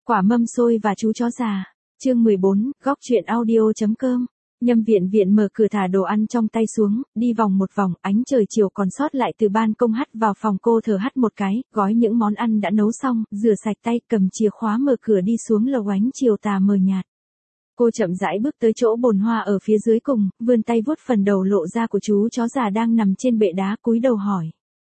Quả mâm xôi và chú chó già. Chương 14, góc truyện audio.com. Nhâm Viện Viện mở cửa thả đồ ăn trong tay xuống, đi vòng một vòng, ánh trời chiều còn sót lại từ ban công hắt vào phòng cô, thở hắt một cái, gói những món ăn đã nấu xong, rửa sạch tay, cầm chìa khóa mở cửa đi xuống lầu. Ánh chiều tà mờ nhạt. Cô chậm rãi bước tới chỗ bồn hoa ở phía dưới cùng, vươn tay vuốt phần đầu lộ ra của chú chó già đang nằm trên bệ đá, cúi đầu hỏi.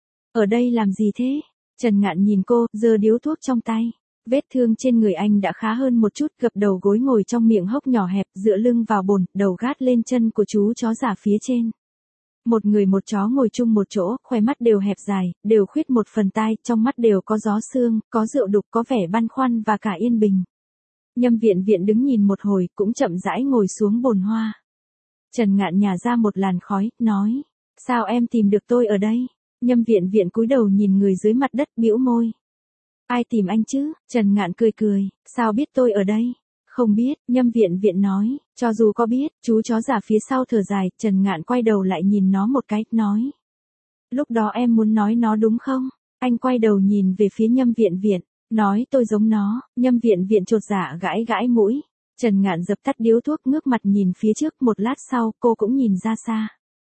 Ở đây làm gì thế? Trần Ngạn nhìn cô, giơ điếu thuốc trong tay. Vết thương trên người anh đã khá hơn một chút, gập đầu gối ngồi trong miệng hốc nhỏ hẹp, dựa lưng vào bồn, đầu gác lên chân của chú chó già phía trên. Một người một chó ngồi chung một chỗ, khóe mắt đều hẹp dài, đều khuyết một phần tai, trong mắt đều có gió sương, có rượu đục, có vẻ băn khoăn và cả yên bình. Nhâm Viện Viện đứng nhìn một hồi, cũng chậm rãi ngồi xuống bồn hoa. Trần Ngạn nhả ra một làn khói, nói, sao em tìm được tôi ở đây? Nhâm Viện Viện cúi đầu nhìn người dưới mặt đất, bĩu môi. Ai tìm anh chứ? Trần Ngạn cười cười, sao biết tôi ở đây? Không biết, Nhâm Viện Viện nói, cho dù có biết, chú chó già phía sau thở dài. Trần Ngạn quay đầu lại nhìn nó một cái, nói. Lúc đó em muốn nói nó đúng không? Anh quay đầu nhìn về phía Nhâm Viện Viện, nói tôi giống nó. Nhâm Viện Viện chột dạ gãi gãi mũi. Trần Ngạn dập tắt điếu thuốc, ngước mặt nhìn phía trước, một lát sau, cô cũng nhìn ra xa.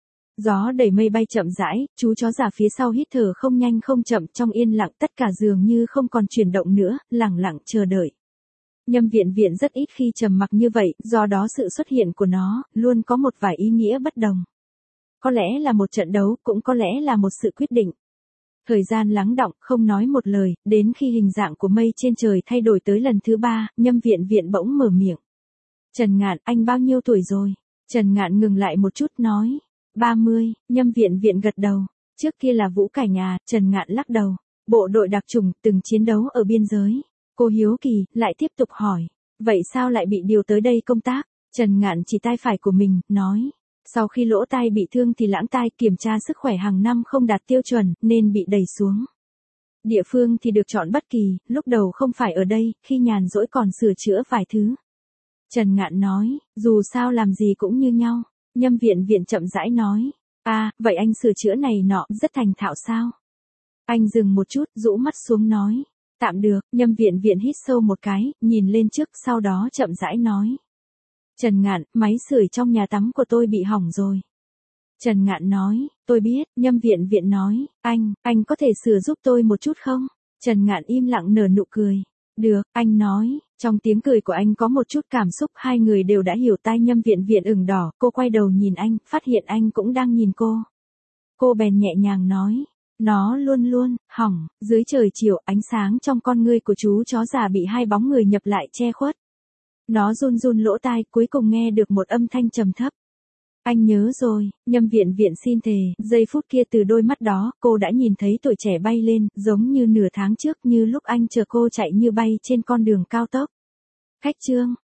Gió đẩy mây bay chậm rãi, chú chó già phía sau hít thở không nhanh không chậm, trong yên lặng, tất cả dường như không còn chuyển động nữa, lặng lặng chờ đợi. Nhâm Viện Viện rất ít khi trầm mặc như vậy, do đó sự xuất hiện của nó luôn có một vài ý nghĩa bất đồng. Có lẽ là một trận đấu, cũng có lẽ là một sự quyết định. Thời gian lắng đọng, không nói một lời, đến khi hình dạng của mây trên trời thay đổi tới lần thứ 3, Nhâm Viện Viện bỗng mở miệng. Trần Ngạn, anh bao nhiêu tuổi rồi? Trần Ngạn ngừng lại một chút, nói. 30, Nhâm Viện Viện gật đầu. Trước kia là Vũ Cảnh à? Trần Ngạn lắc đầu. Bộ đội đặc chủng, từng chiến đấu ở biên giới. Cô hiếu kỳ, lại tiếp tục hỏi. Vậy sao lại bị điều tới đây công tác? Trần Ngạn chỉ tai phải của mình, nói. Sau khi lỗ tai bị thương thì lãng tai, kiểm tra sức khỏe hàng năm không đạt tiêu chuẩn, nên bị đẩy xuống. Địa phương thì được chọn bất kỳ, lúc đầu không phải ở đây, khi nhàn rỗi còn sửa chữa vài thứ. Trần Ngạn nói, dù sao làm gì cũng như nhau. Nhâm Viện Viện chậm rãi nói. À, vậy anh sửa chữa này nọ, rất thành thạo sao? Anh dừng một chút, rũ mắt xuống nói. Tạm được. Nhâm Viện Viện hít sâu một cái, nhìn lên trước, sau đó chậm rãi nói. Trần Ngạn, máy sưởi trong nhà tắm của tôi bị hỏng rồi. Trần Ngạn nói, tôi biết. Nhâm Viện Viện nói, anh có thể sửa giúp tôi một chút không? Trần Ngạn im lặng nở nụ cười. Được, anh nói. Trong tiếng cười của anh có một chút cảm xúc, hai người đều đã hiểu. Tai Nhâm Viện Viện ửng đỏ, cô quay đầu nhìn anh, phát hiện anh cũng đang nhìn cô. Cô bèn nhẹ nhàng nói, nó luôn luôn hỏng. Dưới trời chiều, ánh sáng trong con ngươi của chú chó già bị hai bóng người nhập lại che khuất. Nó run run lỗ tai, cuối cùng nghe được một âm thanh trầm thấp. Anh nhớ rồi. Nhâm Viện Viện xin thề, giây phút kia từ đôi mắt đó, cô đã nhìn thấy tuổi trẻ bay lên, giống như nửa tháng trước, như lúc anh chờ cô chạy như bay trên con đường cao tốc. Khách chương.